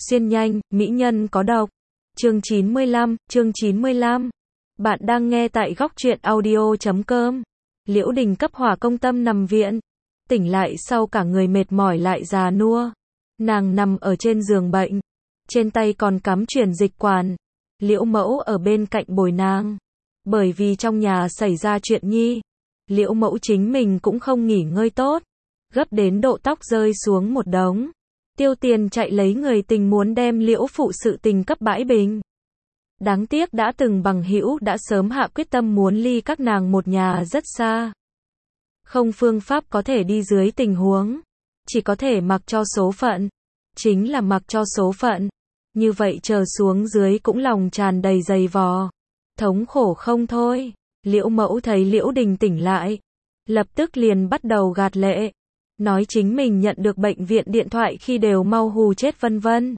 Xuyên nhanh, mỹ nhân có độc. Chương 95. Bạn đang nghe tại góc truyện audio.com. Liễu Đình cấp hỏa công tâm nằm viện. Tỉnh lại sau cả người mệt mỏi lại già nua. Nàng nằm ở trên giường bệnh. Trên tay còn cắm truyền dịch quản. Liễu Mẫu ở bên cạnh bồi nàng. Bởi vì trong nhà xảy ra chuyện nhi. Liễu Mẫu chính mình cũng không nghỉ ngơi tốt. Gấp đến độ tóc rơi xuống một đống. Tiêu Tiền chạy lấy người tình muốn đem Liễu phụ sự tình cấp bãi bình. Đáng tiếc đã từng bằng hữu đã sớm hạ quyết tâm muốn ly các nàng một nhà rất xa. Không phương pháp có thể đi dưới tình huống. Chỉ có thể mặc cho số phận. Chính là mặc cho số phận. Như vậy chờ xuống dưới cũng lòng tràn đầy dày vò. Thống khổ không thôi. Liễu Mẫu thấy Liễu Đình tỉnh lại. Lập tức liền bắt đầu gạt lệ. Nói chính mình nhận được bệnh viện điện thoại khi đều mau hù chết vân vân.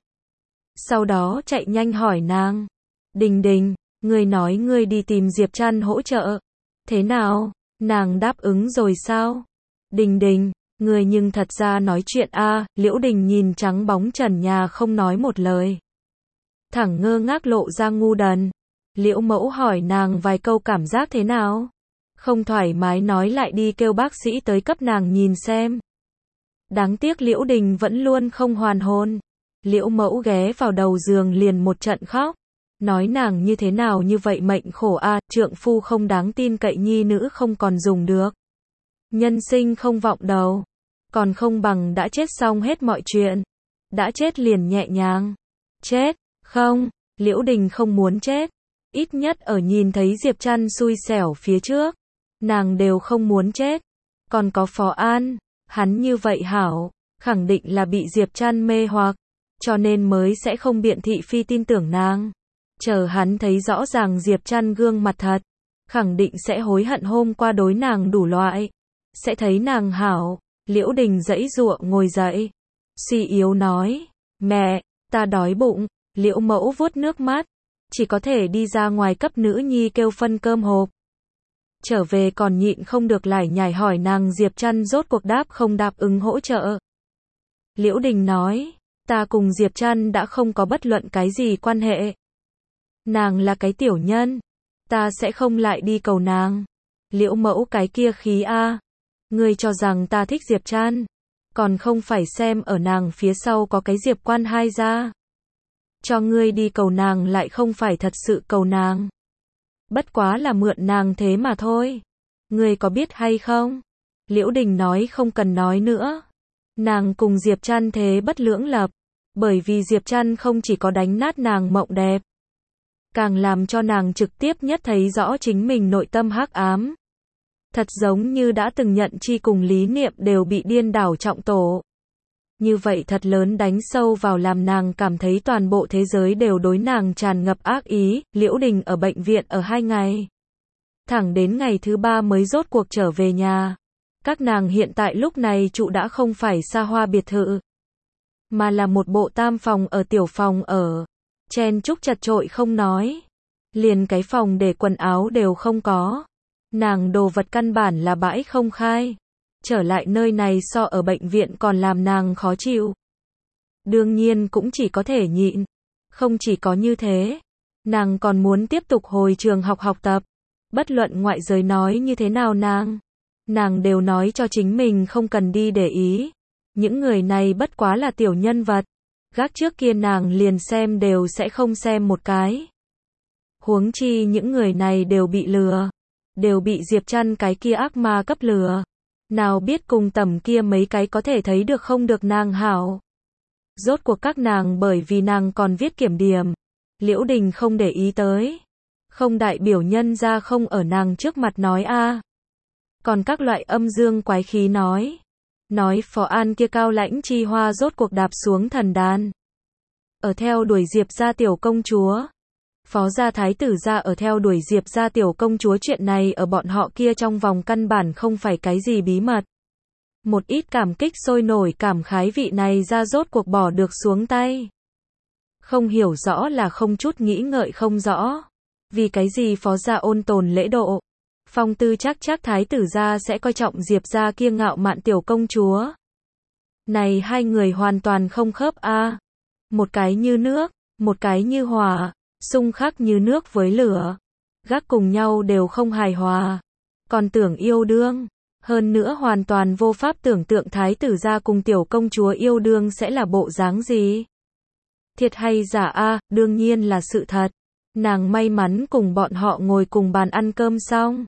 Sau đó chạy nhanh hỏi nàng. Đình, ngươi nói ngươi đi tìm Diệp Trăn hỗ trợ. Thế nào? Nàng đáp ứng rồi sao? Đình, ngươi nhưng thật ra nói chuyện a. Liễu Đình nhìn trắng bóng trần nhà không nói một lời. Thẳng ngơ ngác lộ ra ngu đần. Liễu Mẫu hỏi nàng vài câu cảm giác thế nào? Không thoải mái nói lại đi kêu bác sĩ tới cấp nàng nhìn xem. Đáng tiếc Liễu Đình vẫn luôn không hoàn hồn. Liễu Mẫu ghé vào đầu giường liền một trận khóc. Nói nàng như thế nào như vậy mệnh khổ a, trượng phu không đáng tin cậy nhi nữ không còn dùng được. Nhân sinh không vọng đầu. Còn không bằng đã chết xong hết mọi chuyện. Đã chết liền nhẹ nhàng. Chết, không, Liễu Đình không muốn chết. Ít nhất ở nhìn thấy Diệp Trăn xui xẻo phía trước. Nàng đều không muốn chết. Còn có Phó An. Hắn như vậy hảo, khẳng định là bị Diệp Trăn mê hoặc, cho nên mới sẽ không biện thị phi tin tưởng nàng. Chờ hắn thấy rõ ràng Diệp Trăn gương mặt thật, khẳng định sẽ hối hận hôm qua đối nàng đủ loại, sẽ thấy nàng hảo. Liễu Đình giãy giụa ngồi dậy, suy yếu nói, mẹ, ta đói bụng. Liễu Mẫu vuốt nước mắt, chỉ có thể đi ra ngoài cấp nữ nhi kêu phân cơm hộp. Trở về còn nhịn không được lải nhải hỏi nàng Diệp Trăn rốt cuộc đáp không đáp ứng hỗ trợ. Liễu Đình nói, ta cùng Diệp Trăn đã không có bất luận cái gì quan hệ. Nàng là cái tiểu nhân, ta sẽ không lại đi cầu nàng. Liễu Mẫu cái kia khí a, ngươi cho rằng ta thích Diệp Trăn, còn không phải xem ở nàng phía sau có cái Diệp Quan hai gia. Cho ngươi đi cầu nàng lại không phải thật sự cầu nàng. Bất quá là mượn nàng thế mà thôi. Ngươi có biết hay không? Liễu Đình nói không cần nói nữa. Nàng cùng Diệp Trăn thế bất lưỡng lập. Bởi vì Diệp Trăn không chỉ có đánh nát nàng mộng đẹp. Càng làm cho nàng trực tiếp nhất thấy rõ chính mình nội tâm hắc ám. Thật giống như đã từng nhận chi cùng lý niệm đều bị điên đảo trọng tổ. Như vậy thật lớn đánh sâu vào làm nàng cảm thấy toàn bộ thế giới đều đối nàng tràn ngập ác ý. Liễu Đình ở bệnh viện ở 2 ngày. Thẳng đến ngày thứ 3 mới rốt cuộc trở về nhà. Các nàng hiện tại lúc này trụ đã không phải xa hoa biệt thự, mà là một bộ tam phòng ở tiểu phòng ở. Chen chúc chật chội không nói. Liền cái phòng để quần áo đều không có. Nàng đồ vật căn bản là bãi không khai. Trở lại nơi này so ở bệnh viện còn làm nàng khó chịu. Đương nhiên cũng chỉ có thể nhịn. Không chỉ có như thế, nàng còn muốn tiếp tục hồi trường học tập. Bất luận ngoại giới nói như thế nào nàng đều nói cho chính mình không cần đi để ý. Những người này bất quá là tiểu nhân vật. Gác trước kia nàng liền xem đều sẽ không xem một cái. Huống chi những người này đều bị lừa. Đều bị Diệp Trăn cái kia ác ma cấp lừa. Nào biết cùng tầm kia mấy cái có thể thấy được không được nàng hảo. Rốt cuộc các nàng bởi vì nàng còn viết kiểm điểm. Liễu Đình không để ý tới. Không đại biểu nhân ra không ở nàng trước mặt nói a. Còn các loại âm dương quái khí nói. Nói Phó An kia cao lãnh chi hoa rốt cuộc đạp xuống thần đàn. Ở theo đuổi Diệp gia tiểu công chúa. Phó gia thái tử gia ở theo đuổi Diệp gia tiểu công chúa chuyện này ở bọn họ kia trong vòng căn bản không phải cái gì bí mật. Một ít cảm kích sôi nổi cảm khái vị này ra rốt cuộc bỏ được xuống tay. Không hiểu rõ là không chút nghĩ ngợi không rõ. Vì cái gì Phó gia ôn tồn lễ độ. Phong tư chắc thái tử gia sẽ coi trọng Diệp gia kia ngạo mạn tiểu công chúa. Này hai người hoàn toàn không khớp a. một cái như nước, một cái như hỏa, xung khắc như nước với lửa. Gác cùng nhau đều không hài hòa. Còn tưởng yêu đương. Hơn nữa hoàn toàn vô pháp tưởng tượng thái tử gia cùng tiểu công chúa yêu đương sẽ là bộ dáng gì. Thiệt hay giả a, đương nhiên là sự thật. Nàng may mắn cùng bọn họ ngồi cùng bàn ăn cơm xong.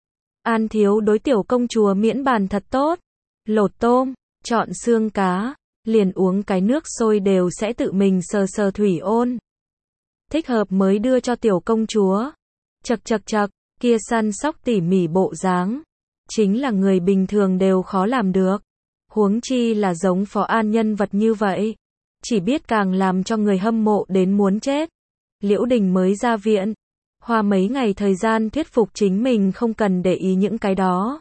An Thiếu đối tiểu công chúa miễn bàn thật tốt. Lột tôm, chọn xương cá, liền uống cái nước sôi đều sẽ tự mình sờ sờ thủy ôn. Thích hợp mới đưa cho tiểu công chúa. Chậc chậc chậc, kia săn sóc tỉ mỉ bộ dáng. Chính là người bình thường đều khó làm được. Huống chi là giống Phó An nhân vật như vậy. Chỉ biết càng làm cho người hâm mộ đến muốn chết. Liễu Đình mới ra viện. Hoa mấy ngày thời gian thuyết phục chính mình không cần để ý những cái đó.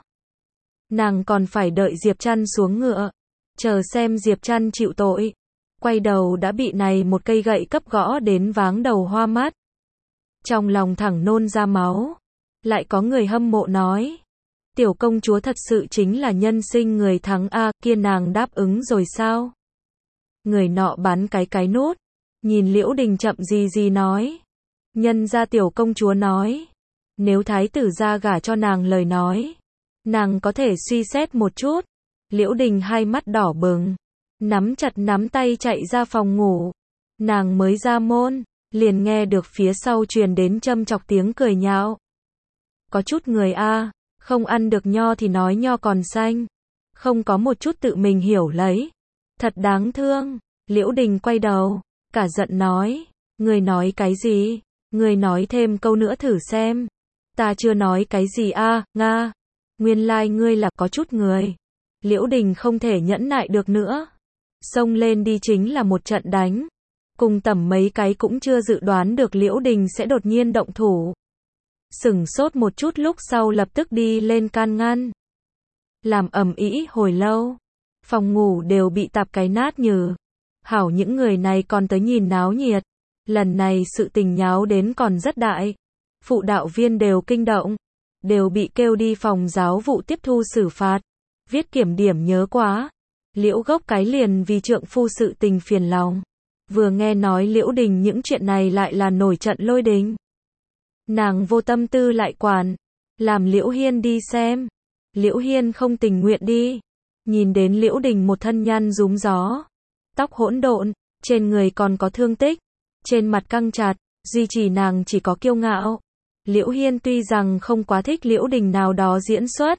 Nàng còn phải đợi Diệp Trăn xuống ngựa. Chờ xem Diệp Trăn chịu tội. Quay đầu đã bị này một cây gậy cấp gõ đến váng đầu hoa mắt. Trong lòng thẳng nôn ra máu. Lại có người hâm mộ nói. Tiểu công chúa thật sự chính là nhân sinh người thắng A, kia nàng đáp ứng rồi sao? Người nọ bắn cái nốt. Nhìn Liễu Đình chậm gì nói. Nhân ra tiểu công chúa nói. Nếu thái tử gia gả cho nàng lời nói. Nàng có thể suy xét một chút. Liễu Đình hai mắt đỏ bừng. Nắm chặt nắm tay chạy ra phòng ngủ. Nàng mới ra môn. Liền nghe được phía sau truyền đến châm chọc tiếng cười nhạo. Có chút người a, không ăn được nho thì nói nho còn xanh. Không có một chút tự mình hiểu lấy. Thật đáng thương. Liễu Đình quay đầu. Cả giận nói. Người nói cái gì? Người nói thêm câu nữa thử xem. Ta chưa nói cái gì a, Nga. Nguyên lai ngươi là có chút người. Liễu Đình không thể nhẫn nại được nữa. Xông lên đi chính là một trận đánh. Cùng tầm mấy cái cũng chưa dự đoán được Liễu Đình sẽ đột nhiên động thủ. Sửng sốt một chút lúc sau lập tức đi lên can ngăn. Làm ầm ĩ hồi lâu. Phòng ngủ đều bị tạp cái nát nhừ. Hảo những người này còn tới nhìn náo nhiệt. Lần này sự tình nháo đến còn rất đại. Phụ đạo viên đều kinh động. Đều bị kêu đi phòng giáo vụ tiếp thu xử phạt. Viết kiểm điểm nhớ quá. Liễu gốc cái liền vì trượng phu sự tình phiền lòng. Vừa nghe nói Liễu Đình những chuyện này lại là nổi trận lôi đình. Nàng vô tâm tư lại quản. Làm Liễu Hiên đi xem. Liễu Hiên không tình nguyện đi. Nhìn đến Liễu Đình một thân nhăn rúm gió. Tóc hỗn độn. Trên người còn có thương tích. Trên mặt căng chặt. Duy trì nàng chỉ có kiêu ngạo. Liễu Hiên tuy rằng không quá thích Liễu Đình nào đó diễn xuất.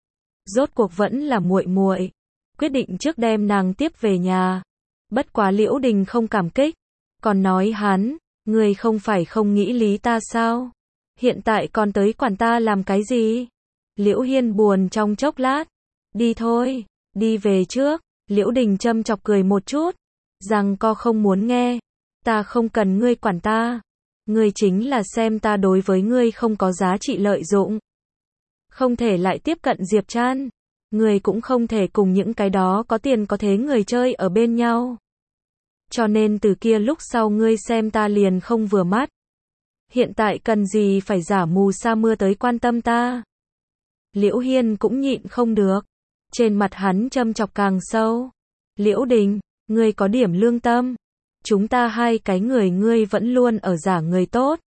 Rốt cuộc vẫn là muội muội. Quyết định trước đem nàng tiếp về nhà. Bất quá Liễu Đình không cảm kích. Còn nói hắn. Người không phải không nghĩ lý ta sao? Hiện tại còn tới quản ta làm cái gì? Liễu Hiên buồn trong chốc lát. Đi thôi. Đi về trước. Liễu Đình châm chọc cười một chút. Rằng co không muốn nghe. Ta không cần ngươi quản ta. Ngươi chính là xem ta đối với ngươi không có giá trị lợi dụng. Không thể lại tiếp cận Diệp Trăn. Ngươi cũng không thể cùng những cái đó có tiền có thế người chơi ở bên nhau. Cho nên từ kia lúc sau ngươi xem ta liền không vừa mắt. Hiện tại cần gì phải giả mù sa mưa tới quan tâm ta. Liễu Hiên cũng nhịn không được. Trên mặt hắn châm chọc càng sâu. Liễu Đình, ngươi có điểm lương tâm. Chúng ta hai cái người ngươi vẫn luôn ở giả người tốt.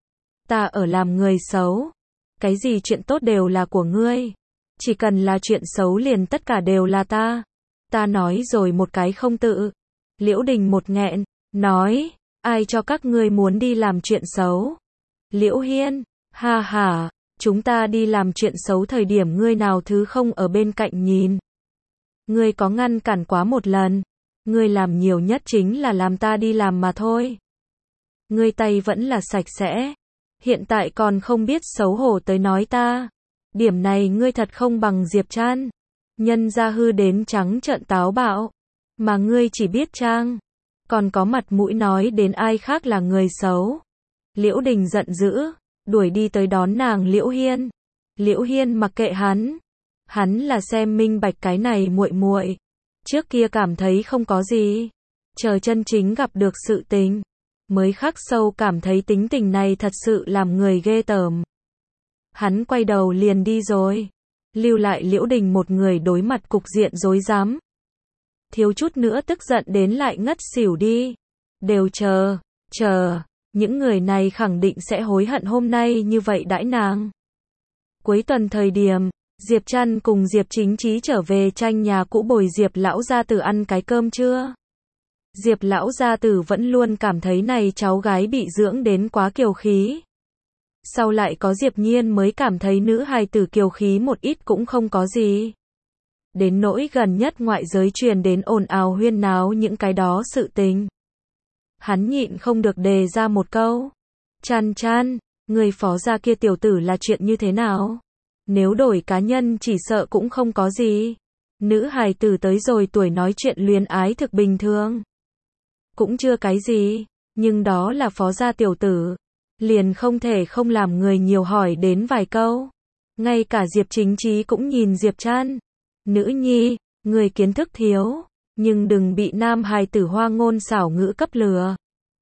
Ta ở làm người xấu. Cái gì chuyện tốt đều là của ngươi. Chỉ cần là chuyện xấu liền tất cả đều là ta. Ta nói rồi một cái không tự. Liễu Đình một nghẹn, nói, ai cho các ngươi muốn đi làm chuyện xấu? Liễu Hiên, ha ha, chúng ta đi làm chuyện xấu thời điểm ngươi nào thứ không ở bên cạnh nhìn. Ngươi có ngăn cản quá một lần. Ngươi làm nhiều nhất chính là làm ta đi làm mà thôi. Ngươi tay vẫn là sạch sẽ. Hiện tại còn không biết xấu hổ tới nói ta. Điểm này ngươi thật không bằng Diệp Trăn. Nhân ra hư đến trắng trợn táo bạo. Mà ngươi chỉ biết trang. Còn có mặt mũi nói đến ai khác là người xấu. Liễu Đình giận dữ. Đuổi đi tới đón nàng Liễu Hiên. Liễu Hiên mặc kệ hắn. Hắn là xem minh bạch cái này muội muội. Trước kia cảm thấy không có gì. Chờ chân chính gặp được sự tình. Mới khắc sâu cảm thấy tính tình này thật sự làm người ghê tởm. Hắn quay đầu liền đi rồi. Lưu lại Liễu Đình một người đối mặt cục diện rối rắm. Thiếu chút nữa tức giận đến lại ngất xỉu đi. đều chờ, những người này khẳng định sẽ hối hận hôm nay như vậy đãi nàng. Cuối tuần thời điểm, Diệp Trăn cùng Diệp Chính Chí trở về tranh nhà cũ bồi Diệp lão gia tử ăn cái cơm trưa. Diệp lão gia tử vẫn luôn cảm thấy này cháu gái bị dưỡng đến quá kiều khí. Sau lại có Diệp Nhiên mới cảm thấy nữ hài tử kiều khí một ít cũng không có gì. Đến nỗi gần nhất ngoại giới truyền đến ồn ào huyên náo những cái đó sự tình. Hắn nhịn không được đề ra một câu. Chăn, người phó gia kia tiểu tử là chuyện như thế nào? Nếu đổi cá nhân chỉ sợ cũng không có gì. Nữ hài tử tới rồi tuổi nói chuyện luyến ái thực bình thường. Cũng chưa cái gì, nhưng đó là phó gia tiểu tử. Liền không thể không làm người nhiều hỏi đến vài câu. Ngay cả Diệp Chính Chí cũng nhìn Diệp Trăn. Nữ nhi, người kiến thức thiếu, nhưng đừng bị nam hài tử hoa ngôn xảo ngữ cấp lừa.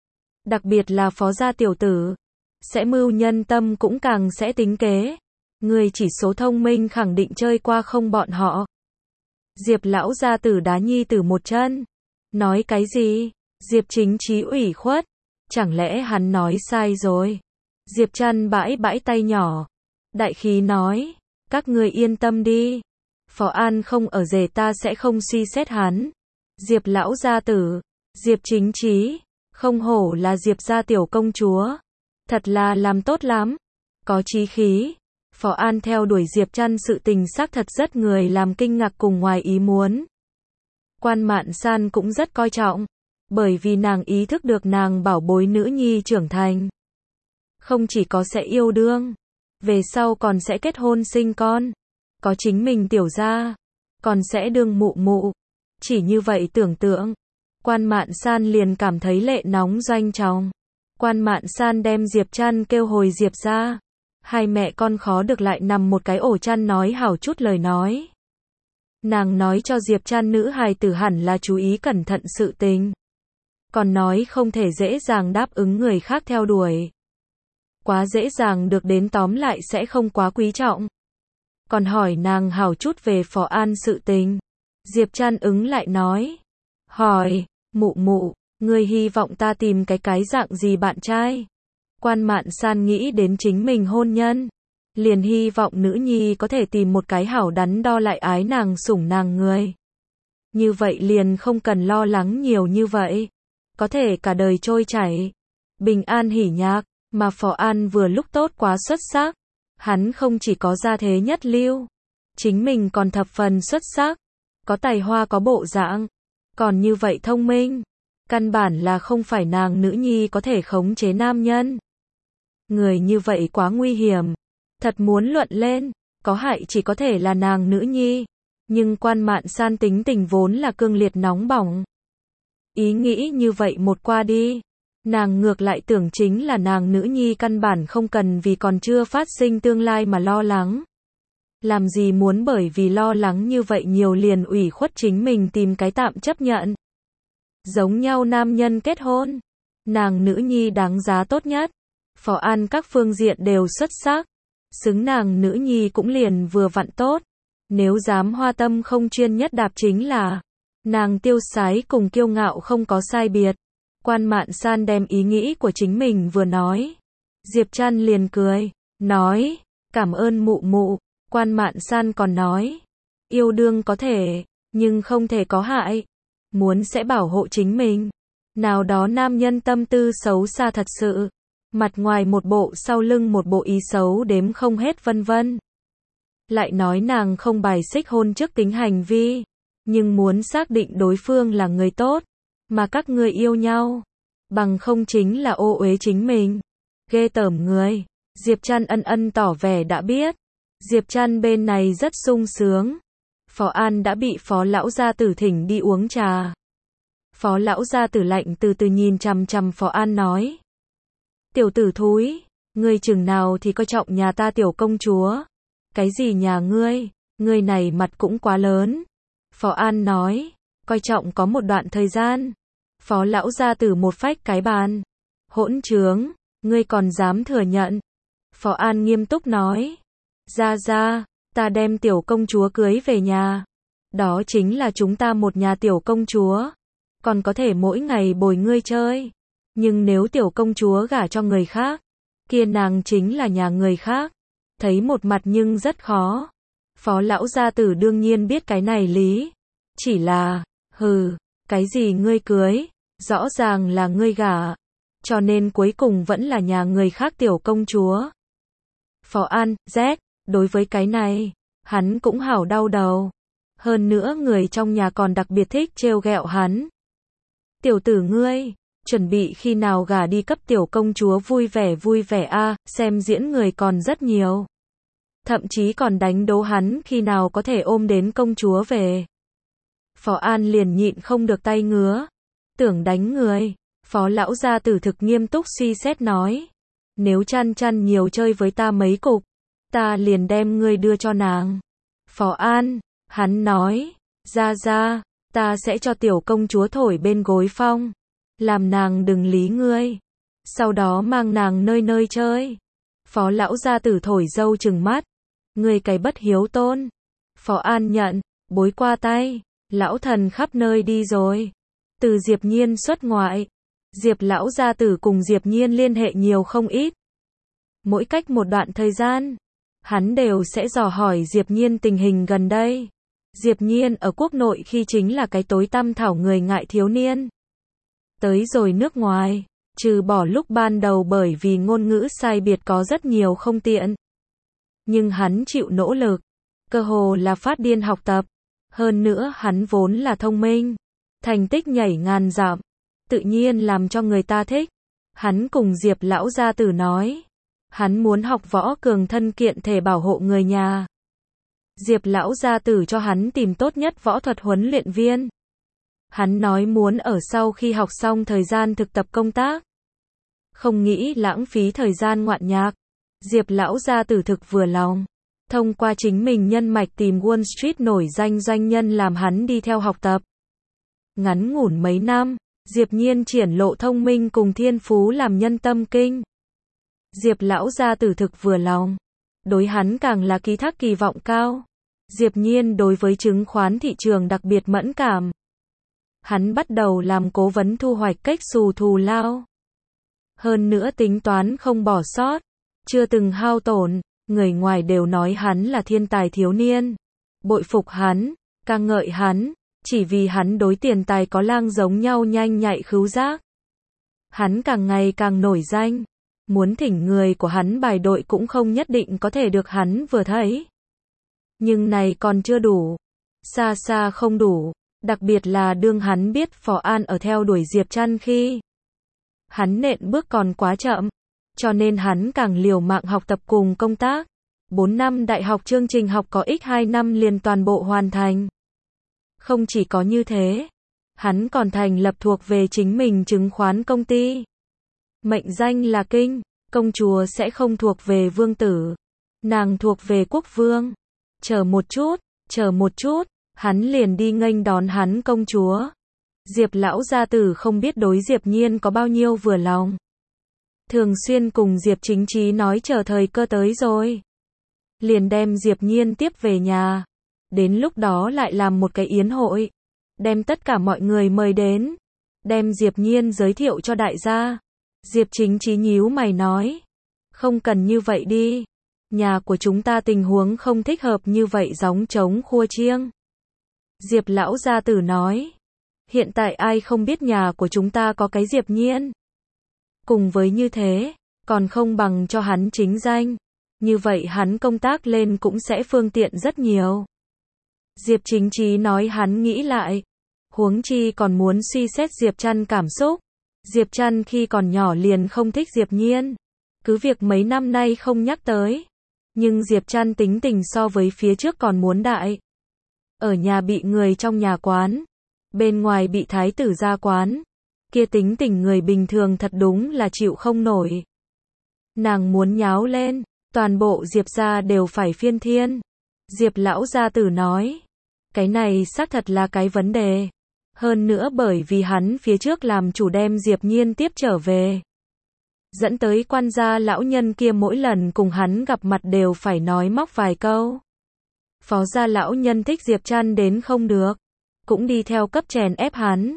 Đặc biệt là phó gia tiểu tử, sẽ mưu nhân tâm cũng càng sẽ tính kế. Người chỉ số thông minh khẳng định chơi qua không bọn họ. Diệp lão gia tử đá nhi tử một chân. Nói cái gì? Diệp Chính Chí ủy khuất. Chẳng lẽ hắn nói sai rồi? Diệp Trăn bãi tay nhỏ. Đại khí nói, các người yên tâm đi. Phó An không ở rể ta sẽ không suy xét hắn. Diệp lão gia tử, Diệp Chính Chí, không hổ là Diệp gia tiểu công chúa. Thật là làm tốt lắm. Có chí khí. Phó An theo đuổi Diệp Trăn sự tình xác thật rất người làm kinh ngạc cùng ngoài ý muốn. Quan Mạn San cũng rất coi trọng. Bởi vì nàng ý thức được nàng bảo bối nữ nhi trưởng thành. Không chỉ có sẽ yêu đương. Về sau còn sẽ kết hôn sinh con. Có chính mình tiểu gia. Còn sẽ đương mụ. Chỉ như vậy tưởng tượng. Quan Mạn San liền cảm thấy lệ nóng doanh trọng. Quan Mạn San đem Diệp Trăn kêu hồi Diệp ra. Hai mẹ con khó được lại nằm một cái ổ chăn nói hảo chút lời nói. Nàng nói cho Diệp Trăn nữ hài tử hẳn là chú ý cẩn thận sự tình. Còn nói không thể dễ dàng đáp ứng người khác theo đuổi. Quá dễ dàng được đến tóm lại sẽ không quá quý trọng. Còn hỏi nàng hảo chút về Phó An sự tình. Diệp Trăn ứng lại nói. Hỏi, mụ, ngươi hy vọng ta tìm cái dạng gì bạn trai? Quan Mạn San nghĩ đến chính mình hôn nhân. Liền hy vọng nữ nhi có thể tìm một cái hảo đắn đo lại ái nàng sủng nàng người. Như vậy liền không cần lo lắng nhiều như vậy. Có thể cả đời trôi chảy. Bình an hỉ nhạc. Mà Phó An vừa lúc tốt quá xuất sắc. Hắn không chỉ có gia thế nhất lưu. Chính mình còn thập phần xuất sắc. Có tài hoa có bộ dạng. Còn như vậy thông minh. Căn bản là không phải nàng nữ nhi có thể khống chế nam nhân. Người như vậy quá nguy hiểm. Thật muốn luận lên. Có hại chỉ có thể là nàng nữ nhi. Nhưng Quan Mạn San tính tình vốn là cương liệt nóng bỏng. Ý nghĩ như vậy một qua đi. Nàng ngược lại tưởng chính là nàng nữ nhi căn bản không cần vì còn chưa phát sinh tương lai mà lo lắng. Làm gì muốn bởi vì lo lắng như vậy nhiều liền ủy khuất chính mình tìm cái tạm chấp nhận. Giống nhau nam nhân kết hôn. Nàng nữ nhi đáng giá tốt nhất. Phó An các phương diện đều xuất sắc. Xứng nàng nữ nhi cũng liền vừa vặn tốt. Nếu dám hoa tâm không chuyên nhất đạp chính là nàng tiêu sái cùng kiêu ngạo không có sai biệt. Quan Mạn San đem ý nghĩ của chính mình vừa nói. Diệp Trăn liền cười, nói, cảm ơn mụ. Quan Mạn San còn nói, yêu đương có thể, nhưng không thể có hại. Muốn sẽ bảo hộ chính mình. Nào đó nam nhân tâm tư xấu xa thật sự. Mặt ngoài một bộ sau lưng một bộ ý xấu đếm không hết vân vân. Lại nói nàng không bài xích hôn trước tính hành vi. Nhưng muốn xác định đối phương là người tốt. Mà các người yêu nhau. Bằng không chính là ô uế chính mình. Ghê tởm người. Diệp Trăn ân tỏ vẻ đã biết. Diệp Trăn bên này rất sung sướng. Phó An đã bị Phó lão gia tử thỉnh đi uống trà. Phó lão gia tử lạnh từ từ nhìn chằm chằm Phó An nói. Tiểu tử thúi, ngươi chừng nào thì coi trọng nhà ta tiểu công chúa. Cái gì nhà ngươi này mặt cũng quá lớn. Phó An nói, coi trọng có một đoạn thời gian. Phó lão gia tử một phách cái bàn. Hỗn trướng, ngươi còn dám thừa nhận. Phó An nghiêm túc nói. Ra, ta đem tiểu công chúa cưới về nhà. Đó chính là chúng ta một nhà tiểu công chúa. còn có thể mỗi ngày bồi ngươi chơi. Nhưng nếu tiểu công chúa gả cho người khác, kia nàng chính là nhà người khác. Thấy một mặt nhưng rất khó. Phó lão gia tử đương nhiên biết cái này lý. Chỉ là, cái gì ngươi cưới, rõ ràng là ngươi gả. Cho nên cuối cùng vẫn là nhà người khác tiểu công chúa. Phó An, đối với cái này, hắn cũng hảo đau đầu. Hơn nữa người trong nhà còn đặc biệt thích trêu ghẹo hắn. Tiểu tử ngươi, chuẩn bị khi nào gả đi cấp tiểu công chúa vui vẻ a, xem diễn người còn rất nhiều. Thậm chí còn đánh đố hắn khi nào có thể ôm đến công chúa về. Phó An liền nhịn không được tay ngứa. Tưởng đánh người. Phó lão gia tử thực nghiêm túc suy xét nói. Nếu chăn nhiều chơi với ta mấy cục, ta liền đem ngươi đưa cho nàng. Phó An, hắn nói, ra, ta sẽ cho tiểu công chúa thổi bên gối phong. Làm nàng đừng lý ngươi. Sau đó mang nàng nơi chơi. Phó lão gia tử thổi dâu trừng mắt. Ngươi cái bất hiếu tôn. Phó An nhận, bối qua tay. Lão thần khắp nơi đi rồi. Từ Diệp Nhiên xuất ngoại, Diệp lão gia tử cùng Diệp Nhiên liên hệ nhiều không ít. Mỗi cách một đoạn thời gian, hắn đều sẽ dò hỏi Diệp Nhiên tình hình gần đây. Diệp Nhiên ở quốc nội khi chính là cái tối tăm thảo người ngại thiếu niên. Tới rồi nước ngoài, trừ bỏ lúc ban đầu bởi vì ngôn ngữ sai biệt có rất nhiều không tiện. Nhưng hắn chịu nỗ lực, cơ hồ là phát điên học tập. Hơn nữa hắn vốn là thông minh, thành tích nhảy ngàn dặm, tự nhiên làm cho người ta thích. Hắn cùng Diệp lão gia tử nói, hắn muốn học võ cường thân kiện thể bảo hộ người nhà. Diệp lão gia tử cho hắn tìm tốt nhất võ thuật huấn luyện viên. Hắn nói muốn ở sau khi học xong thời gian thực tập công tác. Không nghĩ lãng phí thời gian ngoạn nhạc. Diệp lão gia tử thực vừa lòng. Thông qua chính mình nhân mạch tìm Wall Street nổi danh doanh nhân làm hắn đi theo học tập. Ngắn ngủn mấy năm, Diệp Nhiên triển lộ thông minh cùng thiên phú làm nhân tâm kinh. Diệp lão gia tử thực vừa lòng. Đối hắn càng là ký thác kỳ vọng cao. Diệp Nhiên đối với chứng khoán thị trường đặc biệt mẫn cảm. Hắn bắt đầu làm cố vấn thu hoạch cách xù thù lao. Hơn nữa tính toán không bỏ sót, chưa từng hao tổn. Người ngoài đều nói hắn là thiên tài thiếu niên. Bội phục hắn, ca ngợi hắn, chỉ vì hắn đối tiền tài có lang giống nhau nhanh nhạy khứu giác. Hắn càng ngày càng nổi danh. Muốn thỉnh người của hắn bài đội cũng không nhất định có thể được hắn vừa thấy. Nhưng này còn chưa đủ. Xa xa không đủ. Đặc biệt là đương hắn biết Phó An ở theo đuổi Diệp Trăn khi. Hắn nện bước còn quá chậm. Cho nên hắn càng liều mạng học tập cùng công tác. 4 năm đại học chương trình học có ích 2 năm liền toàn bộ hoàn thành. Không chỉ có như thế, hắn còn thành lập thuộc về chính mình chứng khoán công ty. Mệnh danh là Kinh, công chúa sẽ không thuộc về vương tử. Nàng thuộc về quốc vương. Chờ một chút, hắn liền đi nghênh đón hắn công chúa. Diệp lão gia tử không biết đối Diệp Nhiên có bao nhiêu vừa lòng. Thường xuyên cùng Diệp Chính Chí nói chờ thời cơ tới rồi. Liền đem Diệp Nhiên tiếp về nhà. Đến lúc đó lại làm một cái yến hội. Đem tất cả mọi người mời đến. Đem Diệp Nhiên giới thiệu cho đại gia. Diệp Chính Chí nhíu mày nói. Không cần như vậy đi. Nhà của chúng ta tình huống không thích hợp như vậy gióng trống khua chiêng. Diệp lão gia tử nói. Hiện tại ai không biết nhà của chúng ta có cái Diệp Nhiên. Cùng với như thế, còn không bằng cho hắn chính danh. Như vậy hắn công tác lên cũng sẽ phương tiện rất nhiều. Diệp Chính Chí nói hắn nghĩ lại. Huống chi còn muốn suy xét Diệp Trăn cảm xúc. Diệp Trăn khi còn nhỏ liền không thích Diệp Nhiên. Cứ việc mấy năm nay không nhắc tới. Nhưng Diệp Trăn tính tình so với phía trước còn muốn đại. Ở nhà bị người trong nhà quán. Bên ngoài bị thái tử ra quán. Kia tính tình người bình thường thật đúng là chịu không nổi. Nàng muốn nháo lên. Toàn bộ Diệp gia đều phải phiên thiên. Diệp lão gia tử nói. Cái này xác thật là cái vấn đề. Hơn nữa bởi vì hắn phía trước làm chủ đem Diệp Nhiên tiếp trở về. Dẫn tới quan gia lão nhân kia mỗi lần cùng hắn gặp mặt đều phải nói móc vài câu. Phó gia lão nhân thích Diệp Trăn đến không được. Cũng đi theo cấp chèn ép hắn.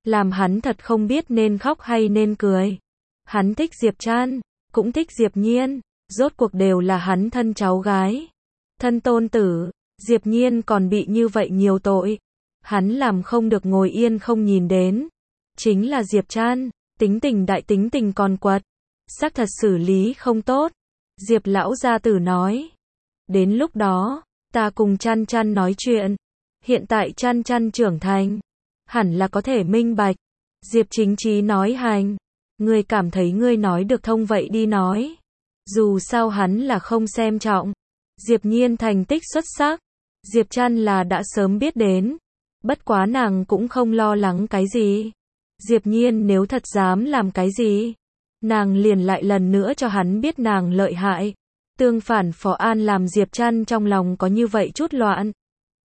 làm hắn thật không biết nên khóc hay nên cười. Hắn thích Diệp Trăn, cũng thích Diệp Nhiên, rốt cuộc đều là hắn thân cháu gái, thân tôn tử. Diệp Nhiên còn bị như vậy nhiều tội, hắn làm không được ngồi yên không nhìn đến. Chính là Diệp Trăn, tính tình đại tính tình còn quật, xác thật xử lý không tốt. Diệp lão gia tử nói, đến lúc đó, ta cùng Trăn Trăn nói chuyện. Hiện tại Trăn Trăn trưởng thành, hẳn là có thể minh bạch. Diệp Chính Chí nói hành, ngươi cảm thấy ngươi nói được thông vậy đi nói. Dù sao hắn là không xem trọng. Diệp Nhiên thành tích xuất sắc, Diệp Trăn là đã sớm biết đến. Bất quá nàng cũng không lo lắng cái gì. Diệp Nhiên nếu thật dám làm cái gì, nàng liền lại lần nữa cho hắn biết nàng lợi hại. Tương phản Phó An làm Diệp Trăn trong lòng có như vậy chút loạn.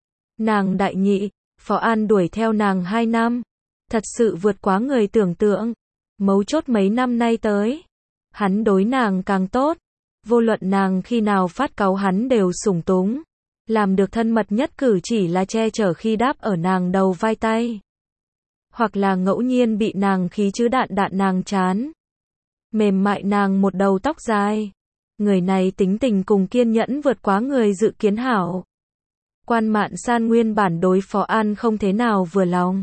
Nàng đại nhị, Phó An đuổi theo nàng 2 năm. Thật sự vượt quá người tưởng tượng. Mấu chốt mấy năm nay tới, hắn đối nàng càng tốt. Vô luận nàng khi nào phát cáu hắn đều sủng túng. Làm được thân mật nhất cử chỉ là che chở khi đáp ở nàng đầu vai tay. Hoặc là ngẫu nhiên bị nàng khí chứ đạn nàng chán. Mềm mại nàng một đầu tóc dài. Người này tính tình cùng kiên nhẫn vượt quá người dự kiến hảo. Quan Mạn San nguyên bản đối Phó An không thế nào vừa lòng.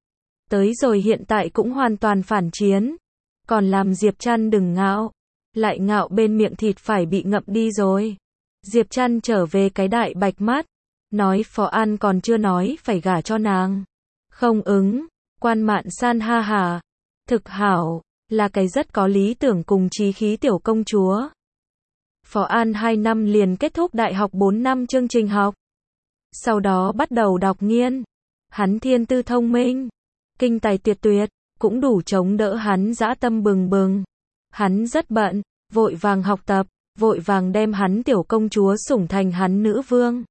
Tới rồi hiện tại cũng hoàn toàn phản chiến. Còn làm Diệp Trăn đừng ngạo. Lại ngạo bên miệng thịt phải bị ngậm đi rồi. Diệp Trăn trở về cái đại bạch mắt. Nói Phó An còn chưa nói phải gả cho nàng. Không ứng. Quan Mạn San ha hà. Thực hảo. Là cái rất có lý tưởng cùng chí khí tiểu công chúa. Phó An 2 năm liền kết thúc đại học 4 năm chương trình học. Sau đó bắt đầu đọc nghiên. Hắn thiên tư thông minh, kinh tài tuyệt tuyệt, cũng đủ chống đỡ hắn dã tâm bừng bừng. Hắn rất bận, vội vàng học tập, vội vàng đem hắn tiểu công chúa sủng thành hắn nữ vương.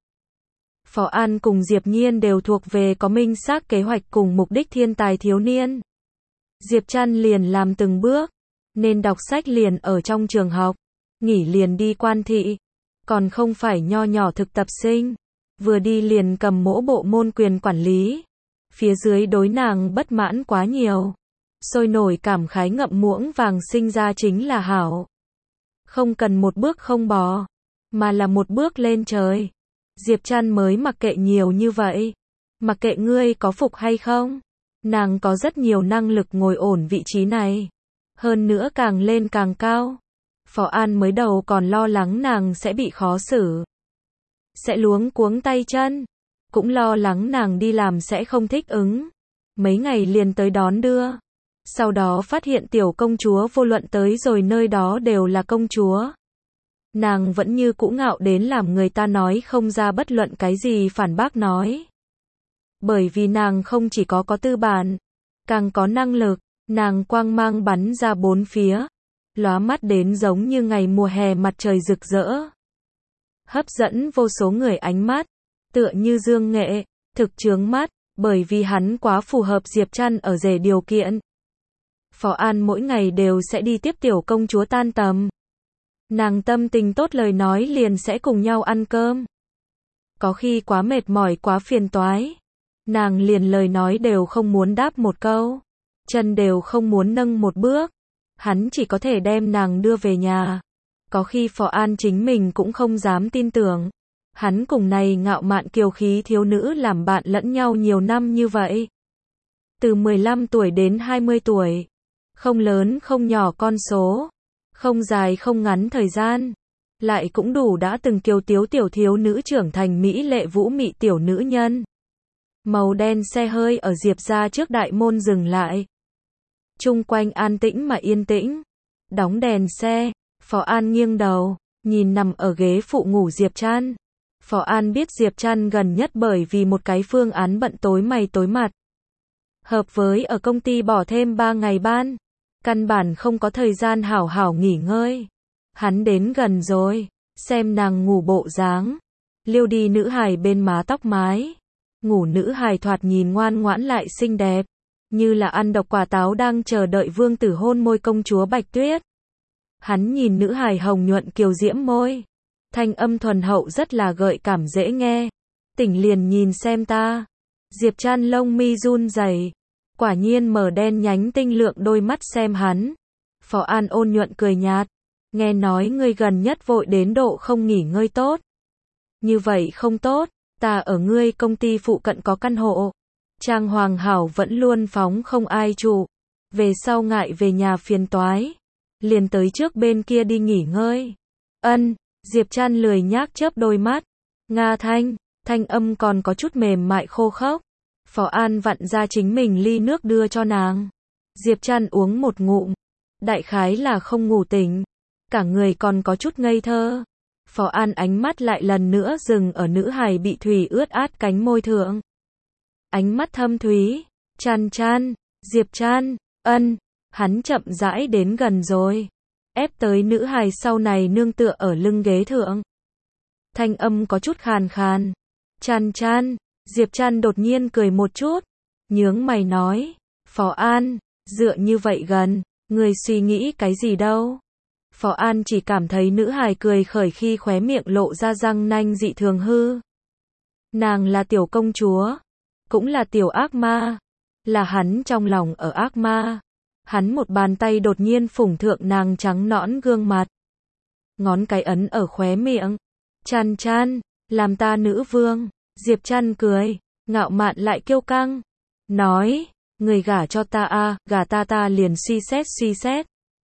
Phó An cùng Diệp Nhiên đều thuộc về có minh xác kế hoạch cùng mục đích thiên tài thiếu niên. Diệp Trăn liền làm từng bước, nên đọc sách liền ở trong trường học, nghỉ liền đi quan thị, còn không phải nho nhỏ thực tập sinh, vừa đi liền cầm mỗ bộ môn quyền quản lý. Phía dưới đối nàng bất mãn quá nhiều, sôi nổi cảm khái ngậm muỗng vàng sinh ra chính là hảo. Không cần một bước không bò, mà là một bước lên trời. Diệp Trăn mới mặc kệ nhiều như vậy, mặc kệ ngươi có phục hay không. Nàng có rất nhiều năng lực ngồi ổn vị trí này. Hơn nữa càng lên càng cao. Phó An mới đầu còn lo lắng nàng sẽ bị khó xử, sẽ luống cuống tay chân. Cũng lo lắng nàng đi làm sẽ không thích ứng. Mấy ngày liền tới đón đưa. Sau đó phát hiện tiểu công chúa vô luận tới rồi nơi đó đều là công chúa. Nàng vẫn như cũ ngạo đến làm người ta nói không ra bất luận cái gì phản bác nói. Bởi vì nàng không chỉ có tư bản, càng có năng lực, nàng quang mang bắn ra bốn phía, lóa mắt đến giống như ngày mùa hè mặt trời rực rỡ. Hấp dẫn vô số người ánh mắt, tựa như dương nghệ, thực chướng mắt, bởi vì hắn quá phù hợp Diệp Trăn ở rể điều kiện. Phó An mỗi ngày đều sẽ đi tiếp tiểu công chúa tan tầm. Nàng tâm tình tốt lời nói liền sẽ cùng nhau ăn cơm. Có khi quá mệt mỏi quá phiền toái, nàng liền lời nói đều không muốn đáp một câu, chân đều không muốn nâng một bước. Hắn chỉ có thể đem nàng đưa về nhà. Có khi Phó An chính mình cũng không dám tin tưởng. Hắn cùng này ngạo mạn kiêu khí thiếu nữ làm bạn lẫn nhau nhiều năm như vậy. Từ 15 tuổi đến 20 tuổi. Không lớn không nhỏ con số. Không dài không ngắn thời gian. Lại cũng đủ đã từng kiêu tiếu tiểu thiếu nữ trưởng thành mỹ lệ vũ mị tiểu nữ nhân. Màu đen xe hơi ở Diệp gia trước đại môn dừng lại. Chung quanh an tĩnh mà yên tĩnh. Đóng đèn xe. Phó An nghiêng đầu, nhìn nằm ở ghế phụ ngủ Diệp Trăn. Phó An biết Diệp Trăn gần nhất bởi vì một cái phương án bận tối mày tối mặt. Hợp với ở công ty bỏ thêm 3 ngày ban. Căn bản không có thời gian hảo hảo nghỉ ngơi. Hắn đến gần rồi, xem nàng ngủ bộ dáng. Liêu đi nữ hài bên má tóc mái. Ngủ nữ hài thoạt nhìn ngoan ngoãn lại xinh đẹp. Như là ăn độc quả táo đang chờ đợi vương tử hôn môi công chúa Bạch Tuyết. Hắn nhìn nữ hài hồng nhuận kiều diễm môi. Thanh âm thuần hậu rất là gợi cảm dễ nghe. Tỉnh liền nhìn xem ta. Diệp Trăn lông mi run rẩy, Quả nhiên mở đen nhánh tinh lượng đôi mắt xem hắn. Phó An ôn nhuận cười nhạt. Nghe nói ngươi gần nhất vội đến độ không nghỉ ngơi tốt. Như vậy không tốt, ta ở ngươi công ty phụ cận có căn hộ. Trang hoàng hảo vẫn luôn phóng không ai trụ. Về sau ngại về nhà phiền toái. Liền tới trước bên kia đi nghỉ ngơi. Ân, Diệp Trăn lười nhác chớp đôi mắt. Nga thanh âm còn có chút mềm mại khô khốc. Phó An vặn ra chính mình ly nước đưa cho nàng. Diệp Trăn uống một ngụm. Đại khái là không ngủ tỉnh. Cả người còn có chút ngây thơ. Phó An ánh mắt lại lần nữa dừng ở nữ hài bị thủy ướt át cánh môi thượng. Ánh mắt thâm thúy. Trăn, Diệp Trăn, ân. Hắn chậm rãi đến gần rồi. Ép tới nữ hài sau này nương tựa ở lưng ghế thượng. Thanh âm có chút khàn khàn. Trăn, Diệp Trăn đột nhiên cười một chút. Nhướng mày nói. Phó An, dựa như vậy gần, người suy nghĩ cái gì đâu. Phó An chỉ cảm thấy nữ hài cười khởi khi khóe miệng lộ ra răng nanh dị thường hư. Nàng là tiểu công chúa. Cũng là tiểu ác ma. Là hắn trong lòng ở ác ma. Hắn một bàn tay đột nhiên phủng thượng nàng trắng nõn gương mặt. Ngón cái ấn ở khóe miệng. Trăn, làm ta nữ vương. Diệp Trăn cười, ngạo mạn lại kiêu căng. Nói, người gả cho ta a, gả ta liền suy xét.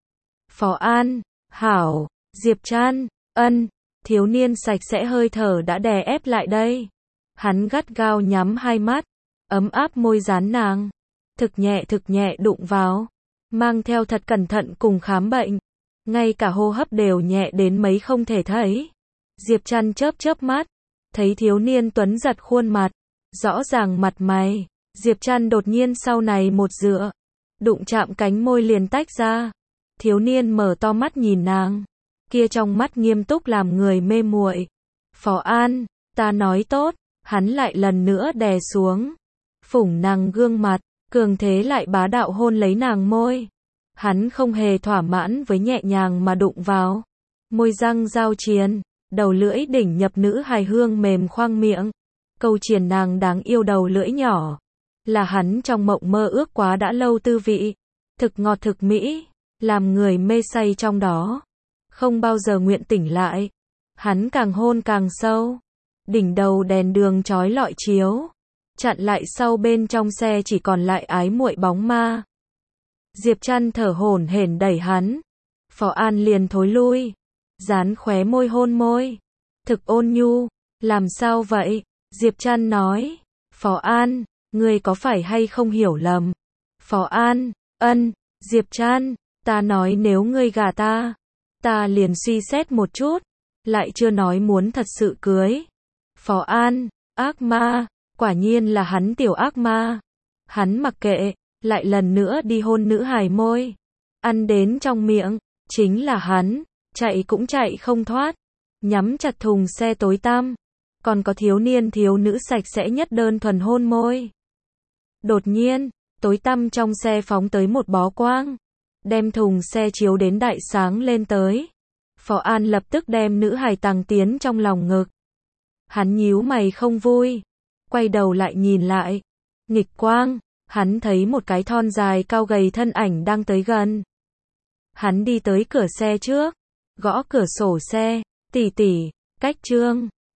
Phó An, hảo, Diệp Trăn, ân, thiếu niên sạch sẽ hơi thở đã đè ép lại đây. Hắn gắt gao nhắm hai mắt, ấm áp môi dán nàng. Thực nhẹ đụng vào. Mang theo thật cẩn thận cùng khám bệnh. Ngay cả hô hấp đều nhẹ đến mấy không thể thấy. Diệp Trăn chớp mắt. Thấy thiếu niên tuấn giật khuôn mặt. Rõ ràng mặt mày. Diệp Trăn đột nhiên sau này một dựa. Đụng chạm cánh môi liền tách ra. Thiếu niên mở to mắt nhìn nàng. Kia trong mắt nghiêm túc làm người mê muội. Phó An, ta nói tốt. Hắn lại lần nữa đè xuống. Phủng nàng gương mặt. Cường thế lại bá đạo hôn lấy nàng môi. Hắn không hề thỏa mãn với nhẹ nhàng mà đụng vào. Môi răng giao triền, đầu lưỡi đỉnh nhập nữ hài hương mềm khoang miệng. Câu triền nàng đáng yêu đầu lưỡi nhỏ. Là hắn trong mộng mơ ước quá đã lâu tư vị. Thực ngọt thực mỹ, làm người mê say trong đó. Không bao giờ nguyện tỉnh lại. Hắn càng hôn càng sâu. Đỉnh đầu đèn đường chói lọi chiếu. Chặn lại sau bên trong xe chỉ còn lại ái muội bóng ma. Diệp Trăn thở hổn hển đẩy hắn. Phó An liền thối lui. Dán khóe môi hôn môi. Thực ôn nhu. Làm sao vậy? Diệp Trăn nói. Phó An, ngươi có phải hay không hiểu lầm? Phó An, ân. Diệp Trăn, ta nói nếu ngươi gả ta liền suy xét một chút. Lại chưa nói muốn thật sự cưới. Phó An, ác ma. Quả nhiên là hắn tiểu ác ma. Hắn mặc kệ, lại lần nữa đi hôn nữ hài môi. Ăn đến trong miệng, chính là hắn, chạy cũng chạy không thoát. Nhắm chặt thùng xe tối tăm. Còn có thiếu niên thiếu nữ sạch sẽ nhất đơn thuần hôn môi. Đột nhiên, tối tăm trong xe phóng tới một bó quang. Đem thùng xe chiếu đến đại sáng lên tới. Phó An lập tức đem nữ hài tàng tiến trong lòng ngực. Hắn nhíu mày không vui. Quay đầu lại nhìn lại. Nghịch quang, hắn thấy một cái thon dài cao gầy thân ảnh đang tới gần. Hắn đi tới cửa xe trước. Gõ cửa sổ xe. Tỷ, cách Trương.